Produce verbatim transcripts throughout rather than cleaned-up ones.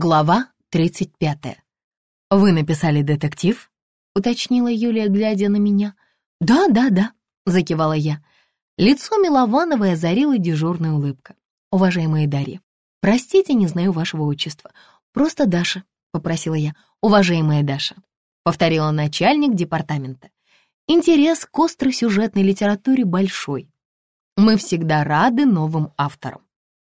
Глава тридцать пятая. «Вы написали детектив?» — уточнила Юлия, глядя на меня. «Да, да, да», — закивала я. Лицо Миловановой озарила дежурная улыбка. «Уважаемая Дарья, простите, не знаю вашего отчества. Просто Даша», — попросила я. «Уважаемая Даша», — повторила начальник департамента. «Интерес к остросюжетной литературе большой. Мы всегда рады новым авторам.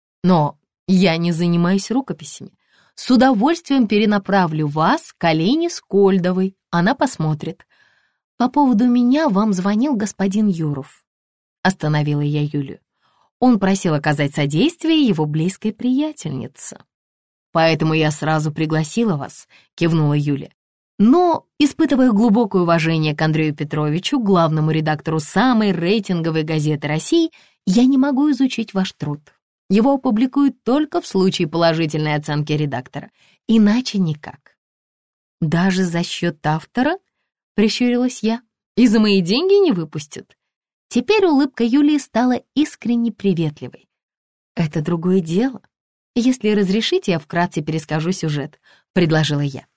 Но я не занимаюсь рукописями. С удовольствием перенаправлю вас к Олене Скольдовой, она посмотрит. По поводу меня вам звонил господин Юров». Остановила я Юлию. Он просил оказать содействие его близкой приятельнице. «Поэтому я сразу пригласила вас», — кивнула Юля. «Но, испытывая глубокое уважение к Андрею Петровичу, главному редактору самой рейтинговой газеты России, я не могу изучить ваш труд. Его опубликуют только в случае положительной оценки редактора. Иначе никак». «Даже за счет автора?» — прищурилась я. «И за мои деньги не выпустят?» Теперь улыбка Юлии стала искренне приветливой. «Это другое дело. Если разрешите, я вкратце перескажу сюжет», — предложила я.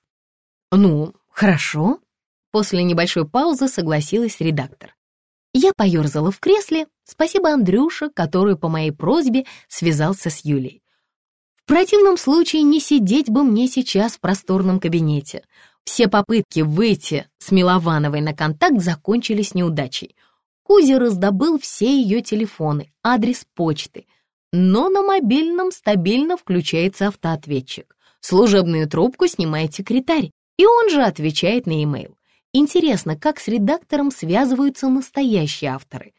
«Ну, хорошо», — после небольшой паузы согласилась редактор. Я поёрзала в кресле, спасибо Андрюше, который по моей просьбе связался с Юлей. В противном случае не сидеть бы мне сейчас в просторном кабинете. Все попытки выйти с Миловановой на контакт закончились неудачей. Кузя раздобыл все ее телефоны, адрес почты, но на мобильном стабильно включается автоответчик. Служебную трубку снимает секретарь, и он же отвечает на e-mail. Интересно, как с редактором связываются настоящие авторы.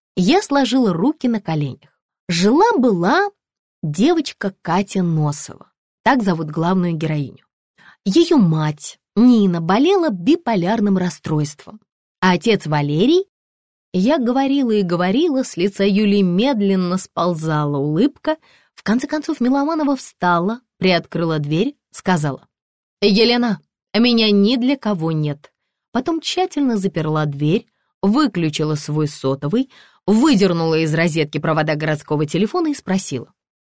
Я сложила руки на коленях. Жила-была девочка Катя Носова, так зовут главную героиню. Ее мать, Нина, болела биполярным расстройством, а отец Валерий... Я говорила и говорила, с лица Юлии медленно сползала улыбка. В конце концов Милованова встала, приоткрыла дверь, сказала: «Елена, меня ни для кого нет». Потом тщательно заперла дверь, выключила свой сотовый, выдернула из розетки провода городского телефона и спросила: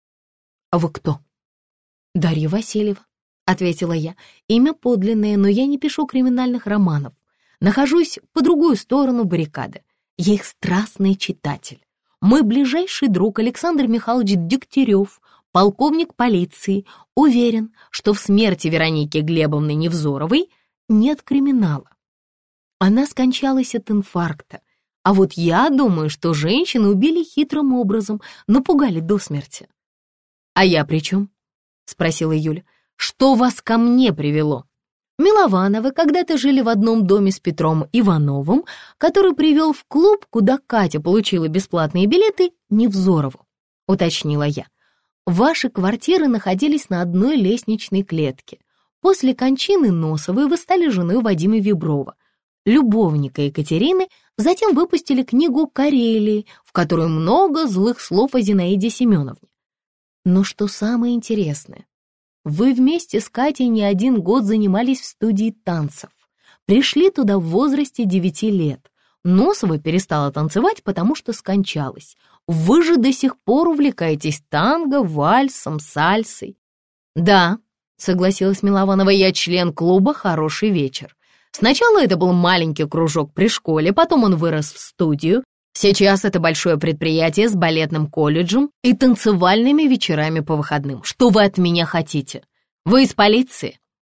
«А вы кто?» «Дарья Васильева», — ответила я. «Имя подлинное, но я не пишу криминальных романов. Нахожусь по другую сторону баррикады. Я их страстный читатель. Мой ближайший друг Александр Михайлович Дегтярев, полковник полиции, уверен, что в смерти Вероники Глебовны Невзоровой нет криминала. Она скончалась от инфаркта, а вот я думаю, что женщину убили хитрым образом, напугали до смерти». «А я при чем?» — спросила Юля. «Что вас ко мне привело?» «Миловановы когда-то жили в одном доме с Петром Ивановым, который привел в клуб, куда Катя получила бесплатные билеты, Невзорову», — уточнила я. «Ваши квартиры находились на одной лестничной клетке. После кончины Носовой вы стали женой Вадима Виброва, любовника Екатерины, затем выпустили книгу «Карелии», в которой много злых слов о Зинаиде Семеновне. Но что самое интересное, вы вместе с Катей не один год занимались в студии танцев. Пришли туда в возрасте девяти лет. Носова перестала танцевать, потому что скончалась. Вы же до сих пор увлекаетесь танго, вальсом, сальсой». «Да», — согласилась Милованова, — «я член клуба «Хороший вечер». Сначала это был маленький кружок при школе, потом он вырос в студию. Сейчас это большое предприятие с балетным колледжем и танцевальными вечерами по выходным. Что вы от меня хотите? Вы из полиции?»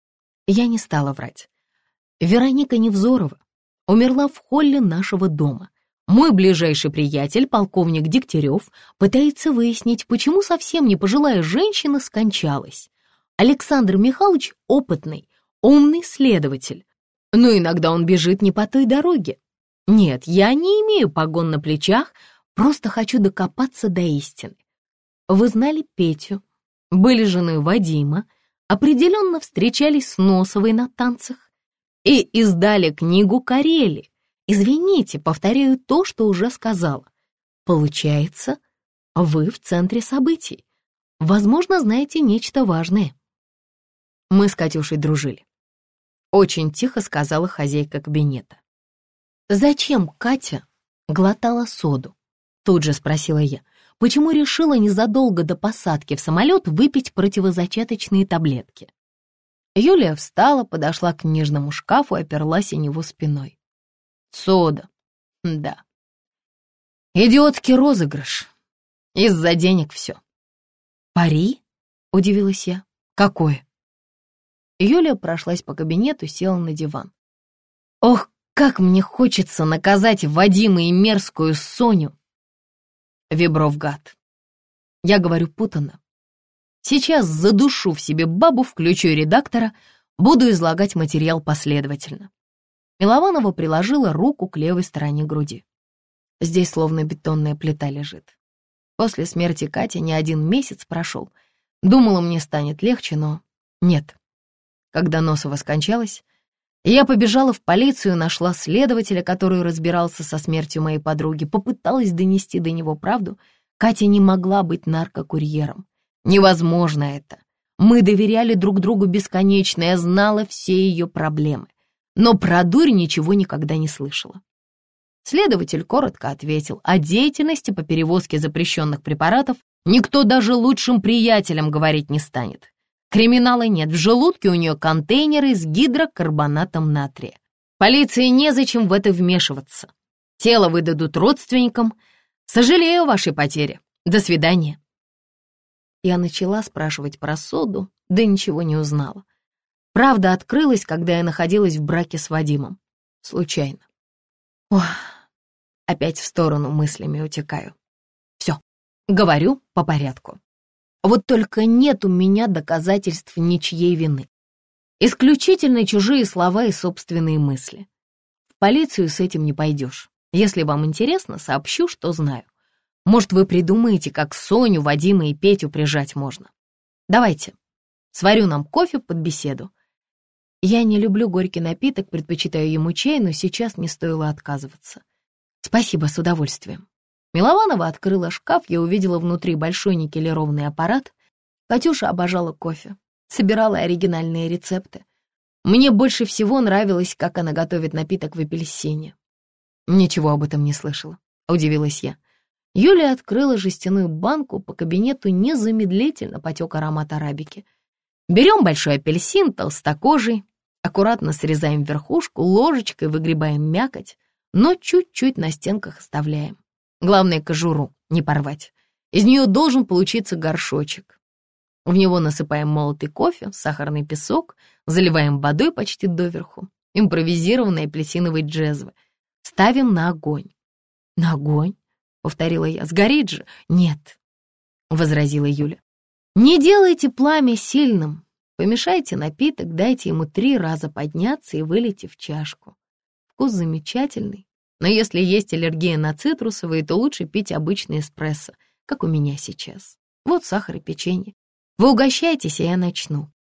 Я не стала врать. Вероника Невзорова умерла в холле нашего дома. Мой ближайший приятель, полковник Дегтярев, пытается выяснить, почему совсем не пожилая женщина скончалась. Александр Михайлович опытный, умный следователь, но иногда он бежит не по той дороге. Нет, я не имею погон на плечах, просто хочу докопаться до истины. Вы знали Петю, были женой Вадима, определенно встречались с Носовой на танцах и издали книгу «Карелии». Извините, повторяю то, что уже сказала. Получается, вы в центре событий. Возможно, знаете нечто важное. Мы с Катюшей дружили. Очень тихо сказала хозяйка кабинета. «Зачем Катя глотала соду?» Тут же спросила я. почему решила незадолго до посадки в самолет выпить противозачаточные таблетки. Юлия встала, подошла к книжному шкафу и оперлась о него спиной. Сода. Да. Идиотский розыгрыш. Из-за денег все. Пари? Удивилась я. Какое? Юлия прошлась по кабинету, села на диван. Ох, как мне хочется наказать Вадима и мерзкую Соню. Вибров гад. Я говорю путанно. Сейчас задушу в себе бабу, включу редактора, буду излагать материал последовательно. Милованова приложила руку к левой стороне груди. Здесь словно бетонная плита лежит. После смерти Кати не один месяц прошел. Думала, мне станет легче, но нет. Когда Носова скончалась, я побежала в полицию, нашла следователя, который разбирался со смертью моей подруги, попыталась донести до него правду. Катя не могла быть наркокурьером. Невозможно это. Мы доверяли друг другу бесконечно, я знала все ее проблемы. Но про дурь ничего никогда не слышала. Следователь коротко ответил, о деятельности по перевозке запрещенных препаратов никто даже лучшим приятелям говорить не станет. Криминала нет, в желудке у нее контейнеры с гидрокарбонатом натрия. Полиции незачем в это вмешиваться. Тело выдадут родственникам. Сожалею о вашей потере. До свидания. Я начала спрашивать про соду, да ничего не узнала. Правда открылась, когда я находилась в браке с Вадимом. Случайно. Ох, опять в сторону мыслями утекаю. Все, говорю по порядку. Вот только нет у меня доказательств ничьей вины. Исключительно чужие слова и собственные мысли. В полицию с этим не пойдешь. Если вам интересно, сообщу, что знаю. Может, вы придумаете, как Соню, Вадима и Петю прижать можно. Давайте, сварю нам кофе под беседу. Я не люблю горький напиток, предпочитаю ему чай, но сейчас не стоило отказываться. Спасибо, с удовольствием. Милованова открыла шкаф, я увидела внутри большой никелированный аппарат. Катюша обожала кофе, собирала оригинальные рецепты. Мне больше всего нравилось, как она готовит напиток в апельсине. Ничего об этом не слышала, удивилась я. Юлия открыла жестяную банку, по кабинету незамедлительно потек аромат арабики. Берем большой апельсин, толстокожий, аккуратно срезаем верхушку, ложечкой выгребаем мякоть, но чуть-чуть на стенках оставляем. Главное, кожуру не порвать. Из нее должен получиться горшочек. В него насыпаем молотый кофе, сахарный песок, заливаем водой почти доверху, импровизированные апельсиновые джезвы. Ставим на огонь. На огонь? Повторила я. Сгорит же? Нет, возразила Юля. Не делайте пламя сильным. Помешайте напиток, дайте ему три раза подняться и вылейте в чашку. Вкус замечательный, но если есть аллергия на цитрусовые, то лучше пить обычный эспрессо, как у меня сейчас. Вот сахар и печенье. Вы угощайтесь, а я начну.